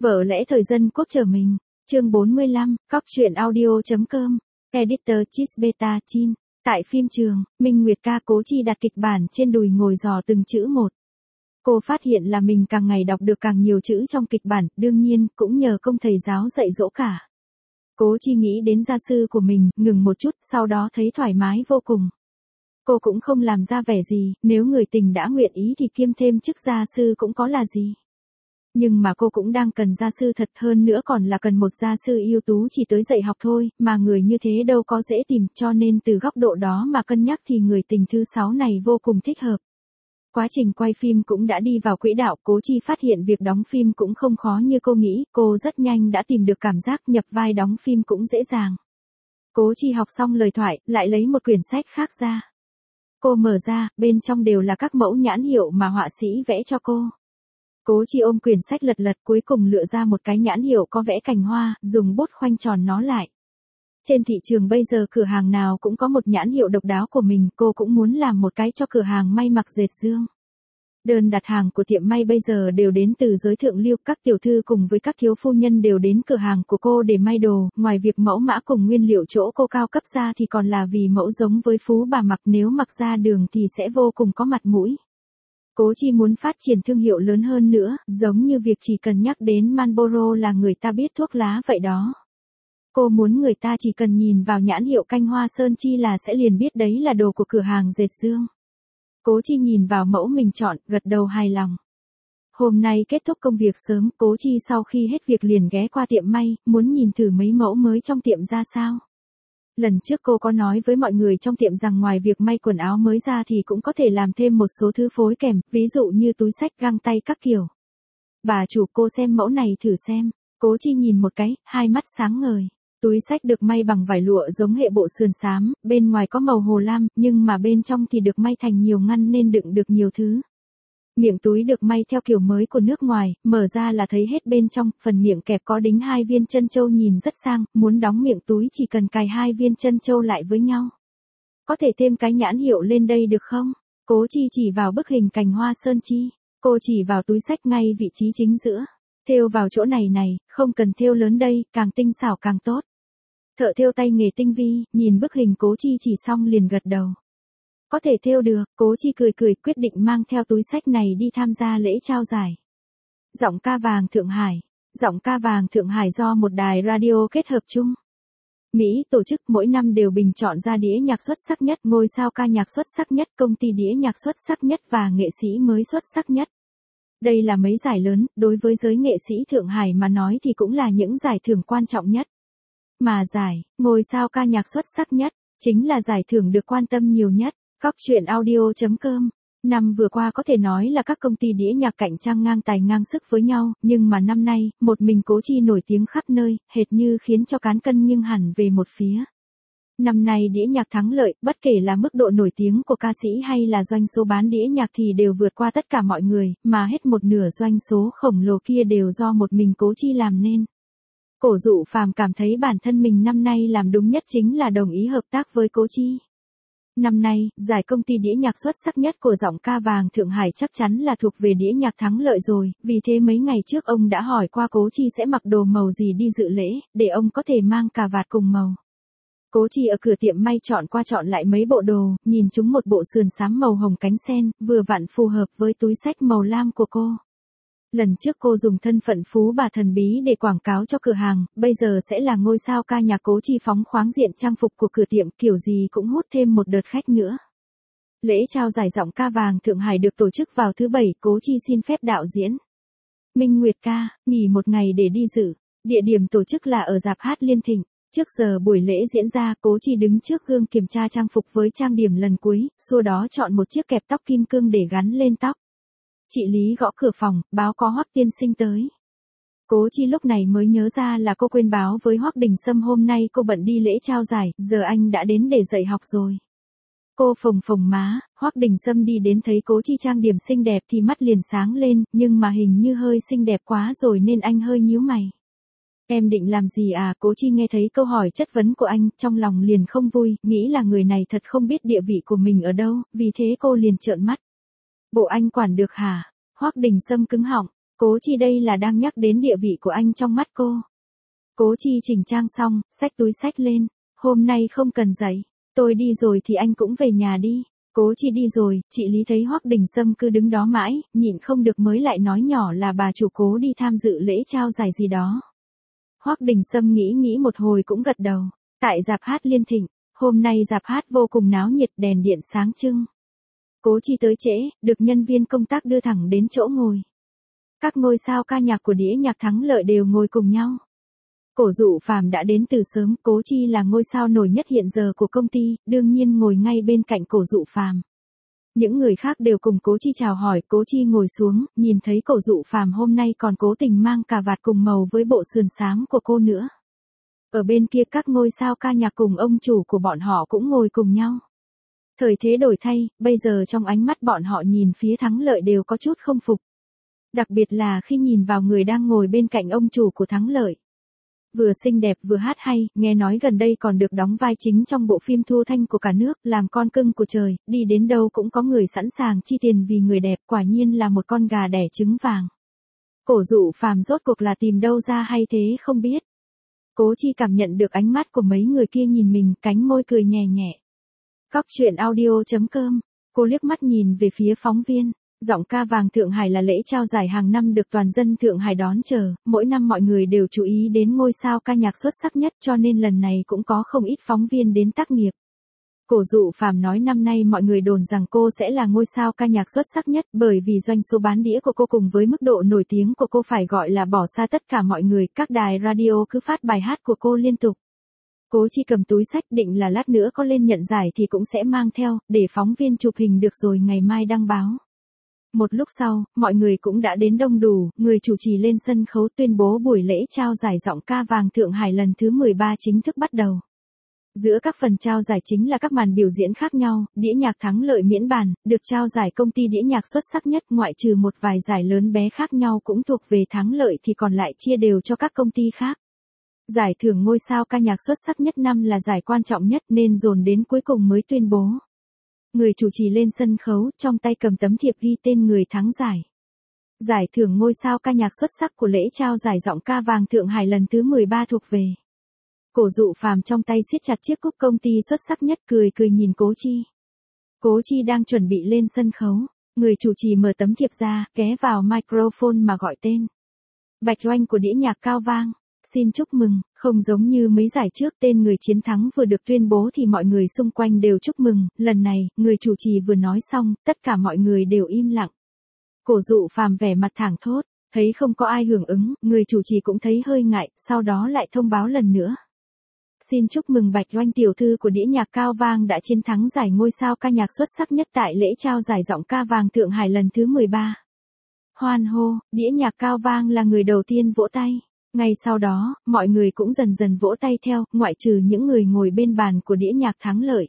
Vợ lẽ thời dân quốc chờ mình. Chương 45, Cóc truyện audio.com. Editor Chisbeta Chin. Tại phim trường, Minh Nguyệt ca Cố Chi đặt kịch bản trên đùi ngồi dò từng chữ một. Cô phát hiện là mình càng ngày đọc được càng nhiều chữ trong kịch bản, đương nhiên, cũng nhờ công thầy giáo dạy dỗ cả. Cố Chi nghĩ đến gia sư của mình, ngừng một chút, sau đó thấy thoải mái vô cùng. Cô cũng không làm ra vẻ gì, nếu người tình đã nguyện ý thì kiêm thêm chức gia sư cũng có là gì. Nhưng mà cô cũng đang cần gia sư thật, hơn nữa còn là cần một gia sư ưu tú chỉ tới dạy học thôi, mà người như thế đâu có dễ tìm, cho nên từ góc độ đó mà cân nhắc thì người tình thứ 6 này vô cùng thích hợp. Quá trình quay phim cũng đã đi vào quỹ đạo, Cố Chi phát hiện việc đóng phim cũng không khó như cô nghĩ, cô rất nhanh đã tìm được cảm giác nhập vai đóng phim cũng dễ dàng. Cố Chi học xong lời thoại, lại lấy một quyển sách khác ra. Cô mở ra, bên trong đều là các mẫu nhãn hiệu mà họa sĩ vẽ cho cô. Cố Chi ôm quyển sách lật lật, cuối cùng lựa ra một cái nhãn hiệu có vẽ cành hoa, dùng bút khoanh tròn nó lại. Trên thị trường bây giờ cửa hàng nào cũng có một nhãn hiệu độc đáo của mình, cô cũng muốn làm một cái cho cửa hàng may mặc dệt Dương. Đơn đặt hàng của tiệm may bây giờ đều đến từ giới thượng lưu, các tiểu thư cùng với các thiếu phu nhân đều đến cửa hàng của cô để may đồ, ngoài việc mẫu mã cùng nguyên liệu chỗ cô cao cấp ra thì còn là vì mẫu giống với phú bà mặc, nếu mặc ra đường thì sẽ vô cùng có mặt mũi. Cố Chi muốn phát triển thương hiệu lớn hơn nữa, giống như việc chỉ cần nhắc đến Marlboro là người ta biết thuốc lá vậy đó. Cô muốn người ta chỉ cần nhìn vào nhãn hiệu canh hoa sơn chi là sẽ liền biết đấy là đồ của cửa hàng dệt Dương. Cố Chi nhìn vào mẫu mình chọn, gật đầu hài lòng. Hôm nay kết thúc công việc sớm, Cố Chi sau khi hết việc liền ghé qua tiệm may, muốn nhìn thử mấy mẫu mới trong tiệm ra sao. Lần trước cô có nói với mọi người trong tiệm rằng ngoài việc may quần áo mới ra thì cũng có thể làm thêm một số thứ phối kèm, ví dụ như túi xách, găng tay các kiểu. Bà chủ, cô xem mẫu này thử xem. Cố Chi nhìn một cái, hai mắt sáng ngời. Túi xách được may bằng vải lụa giống hệ bộ sườn xám, bên ngoài có màu hồ lam, nhưng mà bên trong thì được may thành nhiều ngăn nên đựng được nhiều thứ. Miệng túi được may theo kiểu mới của nước ngoài, mở ra là thấy hết bên trong, phần miệng kẹp có đính 2 viên chân châu nhìn rất sang, muốn đóng miệng túi chỉ cần cài 2 viên chân châu lại với nhau. Có thể thêm cái nhãn hiệu lên đây được không? Cố Chi chỉ vào bức hình cành hoa sơn chi. Cô chỉ vào túi xách ngay vị trí chính giữa. Thêu vào chỗ này này, không cần thêu lớn đây, càng tinh xảo càng tốt. Thợ thêu tay nghề tinh vi, nhìn bức hình Cố Chi chỉ xong liền gật đầu. Có thể thêu được, Cố Chi cười cười quyết định mang theo túi xách này đi tham gia lễ trao giải. Giọng ca vàng Thượng Hải. Giọng ca vàng Thượng Hải do một đài radio kết hợp chung Mỹ tổ chức, mỗi năm đều bình chọn ra đĩa nhạc xuất sắc nhất, ngôi sao ca nhạc xuất sắc nhất, công ty đĩa nhạc xuất sắc nhất và nghệ sĩ mới xuất sắc nhất. Đây là mấy giải lớn, đối với giới nghệ sĩ Thượng Hải mà nói thì cũng là những giải thưởng quan trọng nhất. Mà giải, ngôi sao ca nhạc xuất sắc nhất, chính là giải thưởng được quan tâm nhiều nhất. Cóc truyện audio.com. Năm vừa qua có thể nói là các công ty đĩa nhạc cạnh tranh ngang tài ngang sức với nhau, nhưng mà năm nay, một mình Cố Chi nổi tiếng khắp nơi, hệt như khiến cho cán cân nghiêng hẳn về một phía. Năm nay đĩa nhạc thắng lợi, bất kể là mức độ nổi tiếng của ca sĩ hay là doanh số bán đĩa nhạc thì đều vượt qua tất cả mọi người, mà hết một nửa doanh số khổng lồ kia đều do một mình Cố Chi làm nên. Cổ Dụ Phàm cảm thấy bản thân mình năm nay làm đúng nhất chính là đồng ý hợp tác với Cố Chi. Năm nay, giải công ty đĩa nhạc xuất sắc nhất của giọng ca vàng Thượng Hải chắc chắn là thuộc về đĩa nhạc thắng lợi rồi, vì thế mấy ngày trước ông đã hỏi qua Cố Chi sẽ mặc đồ màu gì đi dự lễ, để ông có thể mang cà vạt cùng màu. Cố Chi ở cửa tiệm may chọn qua chọn lại mấy bộ đồ, nhìn chúng một bộ sườn xám màu hồng cánh sen, vừa vặn phù hợp với túi xách màu lam của cô. Lần trước cô dùng thân phận phú bà thần bí để quảng cáo cho cửa hàng, bây giờ sẽ là ngôi sao ca nhạc. Cố Chi phóng khoáng diện trang phục của cửa tiệm, kiểu gì cũng hút thêm một đợt khách nữa. Lễ trao giải giọng ca vàng Thượng Hải được tổ chức vào thứ Bảy, Cố Chi xin phép đạo diễn Minh Nguyệt ca nghỉ một ngày để đi dự. Địa điểm tổ chức là ở rạp hát Liên Thịnh. Trước giờ buổi lễ diễn ra, Cố Chi đứng trước gương kiểm tra trang phục với trang điểm lần cuối, sau đó chọn một chiếc kẹp tóc kim cương để gắn lên tóc. Chị Lý gõ cửa phòng, báo có Hoắc tiên sinh tới. Cố Chi lúc này mới nhớ ra là cô quên báo với Hoắc Đình Sâm hôm nay cô bận đi lễ trao giải, giờ anh đã đến để dạy học rồi. Cô phồng phồng má, Hoắc Đình Sâm đi đến thấy Cố Chi trang điểm xinh đẹp thì mắt liền sáng lên, nhưng mà hình như hơi xinh đẹp quá rồi nên anh hơi nhíu mày. Em định làm gì à? Cố Chi nghe thấy câu hỏi chất vấn của anh, trong lòng liền không vui, nghĩ là người này thật không biết địa vị của mình ở đâu, vì thế cô liền trợn mắt. Bộ anh quản được hả? Hoắc Đình Sâm cứng họng. Cố Chi đây là đang nhắc đến địa vị của anh trong mắt cô. Cố Chi chỉnh trang xong, xách túi xách lên. Hôm nay không cần dậy. Tôi đi rồi thì anh cũng về nhà đi. Cố Chi đi rồi, chị Lý thấy Hoắc Đình Sâm cứ đứng đó mãi, nhịn không được mới lại nói nhỏ là bà chủ Cố đi tham dự lễ trao giải gì đó. Hoắc Đình Sâm nghĩ một hồi cũng gật đầu. Tại rạp hát Liên Thịnh, hôm nay rạp hát vô cùng náo nhiệt, đèn điện sáng trưng. Cố Chi tới trễ, được nhân viên công tác đưa thẳng đến chỗ ngồi. Các ngôi sao ca nhạc của đĩa nhạc Thắng Lợi đều ngồi cùng nhau. Cổ Dụ Phàm đã đến từ sớm, Cố Chi là ngôi sao nổi nhất hiện giờ của công ty, đương nhiên ngồi ngay bên cạnh Cổ Dụ Phàm. Những người khác đều cùng Cố Chi chào hỏi, Cố Chi ngồi xuống, nhìn thấy Cổ Dụ Phàm hôm nay còn cố tình mang cà vạt cùng màu với bộ sườn xám của cô nữa. Ở bên kia các ngôi sao ca nhạc cùng ông chủ của bọn họ cũng ngồi cùng nhau. Thời thế đổi thay, bây giờ trong ánh mắt bọn họ nhìn phía Thắng Lợi đều có chút không phục. Đặc biệt là khi nhìn vào người đang ngồi bên cạnh ông chủ của Thắng Lợi. Vừa xinh đẹp vừa hát hay, nghe nói gần đây còn được đóng vai chính trong bộ phim thu thanh của cả nước, làm con cưng của trời, đi đến đâu cũng có người sẵn sàng chi tiền vì người đẹp, quả nhiên là một con gà đẻ trứng vàng. Cổ Dụ Phàm rốt cuộc là tìm đâu ra hay thế không biết. Cố Chi cảm nhận được ánh mắt của mấy người kia nhìn mình, cánh môi cười nhẹ nhẹ. Cóc truyện audio.com, cô liếc mắt nhìn về phía phóng viên. Giọng ca vàng Thượng Hải là lễ trao giải hàng năm được toàn dân Thượng Hải đón chờ, mỗi năm mọi người đều chú ý đến ngôi sao ca nhạc xuất sắc nhất cho nên lần này cũng có không ít phóng viên đến tác nghiệp. Cổ Dụ Phàm nói năm nay mọi người đồn rằng cô sẽ là ngôi sao ca nhạc xuất sắc nhất bởi vì doanh số bán đĩa của cô cùng với mức độ nổi tiếng của cô phải gọi là bỏ xa tất cả mọi người, các đài radio cứ phát bài hát của cô liên tục. Cố Chi cầm túi sách định là lát nữa có lên nhận giải thì cũng sẽ mang theo, để phóng viên chụp hình được rồi ngày mai đăng báo. Một lúc sau, mọi người cũng đã đến đông đủ, người chủ trì lên sân khấu tuyên bố buổi lễ trao giải giọng ca vàng Thượng Hải lần thứ 13 chính thức bắt đầu. Giữa các phần trao giải chính là các màn biểu diễn khác nhau, đĩa nhạc Thắng Lợi miễn bàn, được trao giải công ty đĩa nhạc xuất sắc nhất, ngoại trừ một vài giải lớn bé khác nhau cũng thuộc về Thắng Lợi thì còn lại chia đều cho các công ty khác. Giải thưởng ngôi sao ca nhạc xuất sắc nhất năm là giải quan trọng nhất nên dồn đến cuối cùng mới tuyên bố. Người chủ trì lên sân khấu, trong tay cầm tấm thiệp ghi tên người thắng giải. Giải thưởng ngôi sao ca nhạc xuất sắc của lễ trao giải giọng ca vàng Thượng Hải lần thứ 13 thuộc về. Cổ Dụ Phàm trong tay siết chặt chiếc cúp công ty xuất sắc nhất, cười nhìn Cố Chi. Cố Chi đang chuẩn bị lên sân khấu, người chủ trì mở tấm thiệp ra, ghé vào microphone mà gọi tên. Bạch Oanh của đĩa nhạc Cao Vang. Xin chúc mừng, không giống như mấy giải trước tên người chiến thắng vừa được tuyên bố thì mọi người xung quanh đều chúc mừng, lần này, người chủ trì vừa nói xong, tất cả mọi người đều im lặng. Cổ Dụ Phàm vẻ mặt thảng thốt, thấy không có ai hưởng ứng, người chủ trì cũng thấy hơi ngại, sau đó lại thông báo lần nữa. Xin chúc mừng Bạch Oanh tiểu thư của đĩa nhạc Cao Vang đã chiến thắng giải ngôi sao ca nhạc xuất sắc nhất tại lễ trao giải giọng ca vàng Thượng Hải lần thứ 13. Hoan hô, đĩa nhạc Cao Vang là người đầu tiên vỗ tay. Ngay sau đó, mọi người cũng dần dần vỗ tay theo, ngoại trừ những người ngồi bên bàn của đĩa nhạc Thắng Lợi.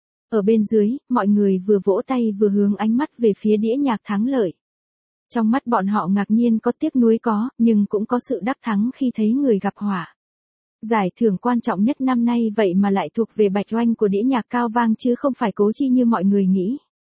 Ở bên dưới, mọi người vừa vỗ tay vừa hướng ánh mắt về phía đĩa nhạc Thắng Lợi. Trong mắt bọn họ ngạc nhiên có tiếc nuối có, nhưng cũng có sự đắc thắng khi thấy người gặp họa. Giải thưởng quan trọng nhất năm nay vậy mà lại thuộc về Bạch Oanh của đĩa nhạc Cao Vang chứ không phải Cố Chi như mọi người nghĩ.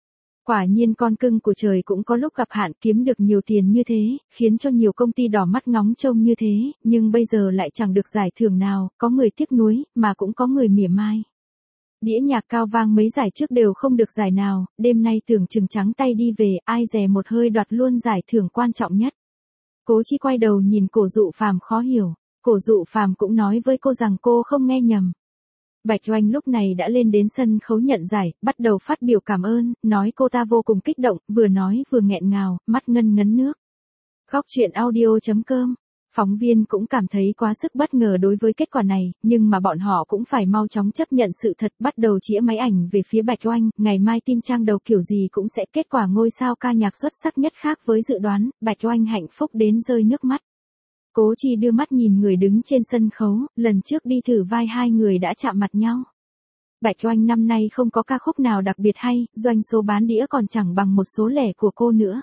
Quả nhiên con cưng của trời cũng có lúc gặp hạn, kiếm được nhiều tiền như thế, khiến cho nhiều công ty đỏ mắt ngóng trông như thế, nhưng bây giờ lại chẳng được giải thưởng nào, có người tiếc nuối, mà cũng có người mỉa mai. Đĩa nhạc Cao Vang mấy giải trước đều không được giải nào, đêm nay tưởng chừng trắng tay đi về, ai dè một hơi đoạt luôn giải thưởng quan trọng nhất. Cố Chi quay đầu nhìn Cổ Dụ Phàm khó hiểu, Cổ Dụ Phàm cũng nói với cô rằng cô không nghe nhầm. Bạch Oanh lúc này đã lên đến sân khấu nhận giải, bắt đầu phát biểu cảm ơn, nói cô ta vô cùng kích động, vừa nói vừa nghẹn ngào, mắt ngân ngấn nước. Cóc truyện audio.com, phóng viên cũng cảm thấy quá sức bất ngờ đối với kết quả này, nhưng mà bọn họ cũng phải mau chóng chấp nhận sự thật, bắt đầu chĩa máy ảnh về phía Bạch Oanh, ngày mai tin trang đầu kiểu gì cũng sẽ kết quả ngôi sao ca nhạc xuất sắc nhất khác với dự đoán, Bạch Oanh hạnh phúc đến rơi nước mắt. Cố Chi đưa mắt nhìn người đứng trên sân khấu, lần trước đi thử vai hai người đã chạm mặt nhau. Bạch Oanh năm nay không có ca khúc nào đặc biệt hay, doanh số bán đĩa còn chẳng bằng một số lẻ của cô nữa.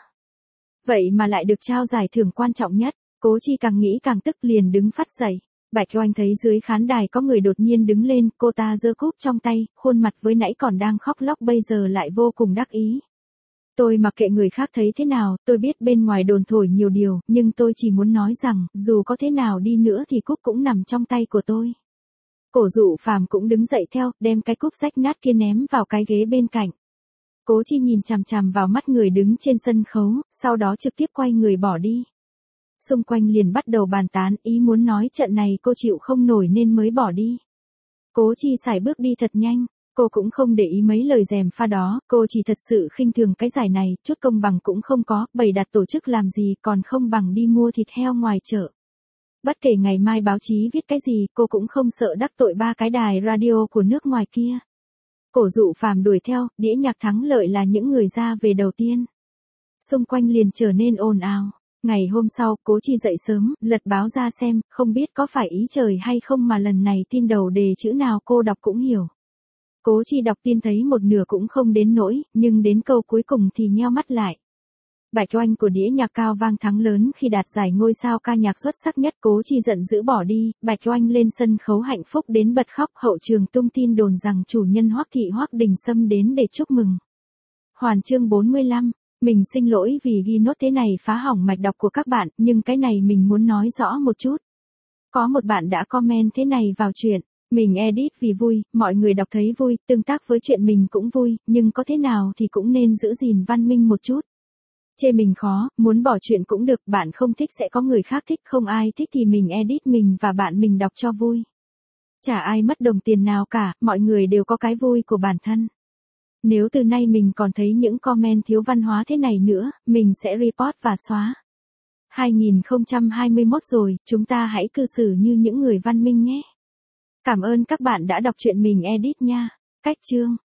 Vậy mà lại được trao giải thưởng quan trọng nhất, Cố Chi càng nghĩ càng tức liền đứng phắt dậy. Bạch Oanh thấy dưới khán đài có người đột nhiên đứng lên, cô ta giơ cúp trong tay, khuôn mặt với nãy còn đang khóc lóc bây giờ lại vô cùng đắc ý. Tôi mặc kệ người khác thấy thế nào, tôi biết bên ngoài đồn thổi nhiều điều, nhưng tôi chỉ muốn nói rằng, dù có thế nào đi nữa thì cúp cũng nằm trong tay của tôi. Cổ Dụ Phàm cũng đứng dậy theo, đem cái cúp rách nát kia ném vào cái ghế bên cạnh. Cố Chi nhìn chằm chằm vào mắt người đứng trên sân khấu, sau đó trực tiếp quay người bỏ đi. Xung quanh liền bắt đầu bàn tán, ý muốn nói trận này cô chịu không nổi nên mới bỏ đi. Cố Chi sải bước đi thật nhanh, cô cũng không để ý mấy lời gièm pha đó, cô chỉ thật sự khinh thường cái giải này, chút công bằng cũng không có, bày đặt tổ chức làm gì còn không bằng đi mua thịt heo ngoài chợ. Bất kể ngày mai báo chí viết cái gì, cô cũng không sợ đắc tội ba cái đài radio của nước ngoài kia. Cổ Dụ Phàm đuổi theo, đĩa nhạc thắng lợi là những người ra về đầu tiên. Xung quanh liền trở nên ồn ào. Ngày hôm sau, Cố Chi dậy sớm, lật báo ra xem, không biết có phải ý trời hay không mà lần này tin đầu đề chữ nào cô đọc cũng hiểu. Cố Chi đọc tin thấy một nửa cũng không đến nỗi, nhưng đến câu cuối cùng thì nheo mắt lại. Bạch oanh của đĩa nhạc cao vang thắng lớn khi đạt giải ngôi sao ca nhạc xuất sắc nhất. Cố Chi giận dữ bỏ đi, Bạch oanh lên sân khấu hạnh phúc đến bật khóc. Hậu trường tung tin đồn rằng chủ nhân Hoắc Thị Hoắc Đình Sâm đến để chúc mừng. Hoàn chương 45, mình xin lỗi vì ghi nốt thế này phá hỏng mạch đọc của các bạn, nhưng cái này mình muốn nói rõ một chút. Có một bạn đã comment thế này vào chuyện. Mình edit vì vui, mọi người đọc thấy vui, tương tác với chuyện mình cũng vui, nhưng có thế nào thì cũng nên giữ gìn văn minh một chút. Chê mình khó, muốn bỏ chuyện cũng được, bạn không thích sẽ có người khác thích, không ai thích thì mình edit mình và bạn mình đọc cho vui. Chả ai mất đồng tiền nào cả, mọi người đều có cái vui của bản thân. Nếu từ nay mình còn thấy những comment thiếu văn hóa thế này nữa, mình sẽ report và xóa. 2021 rồi, chúng ta hãy cư xử như những người văn minh nhé. Cảm ơn các bạn đã đọc truyện mình edit nha. Cách chương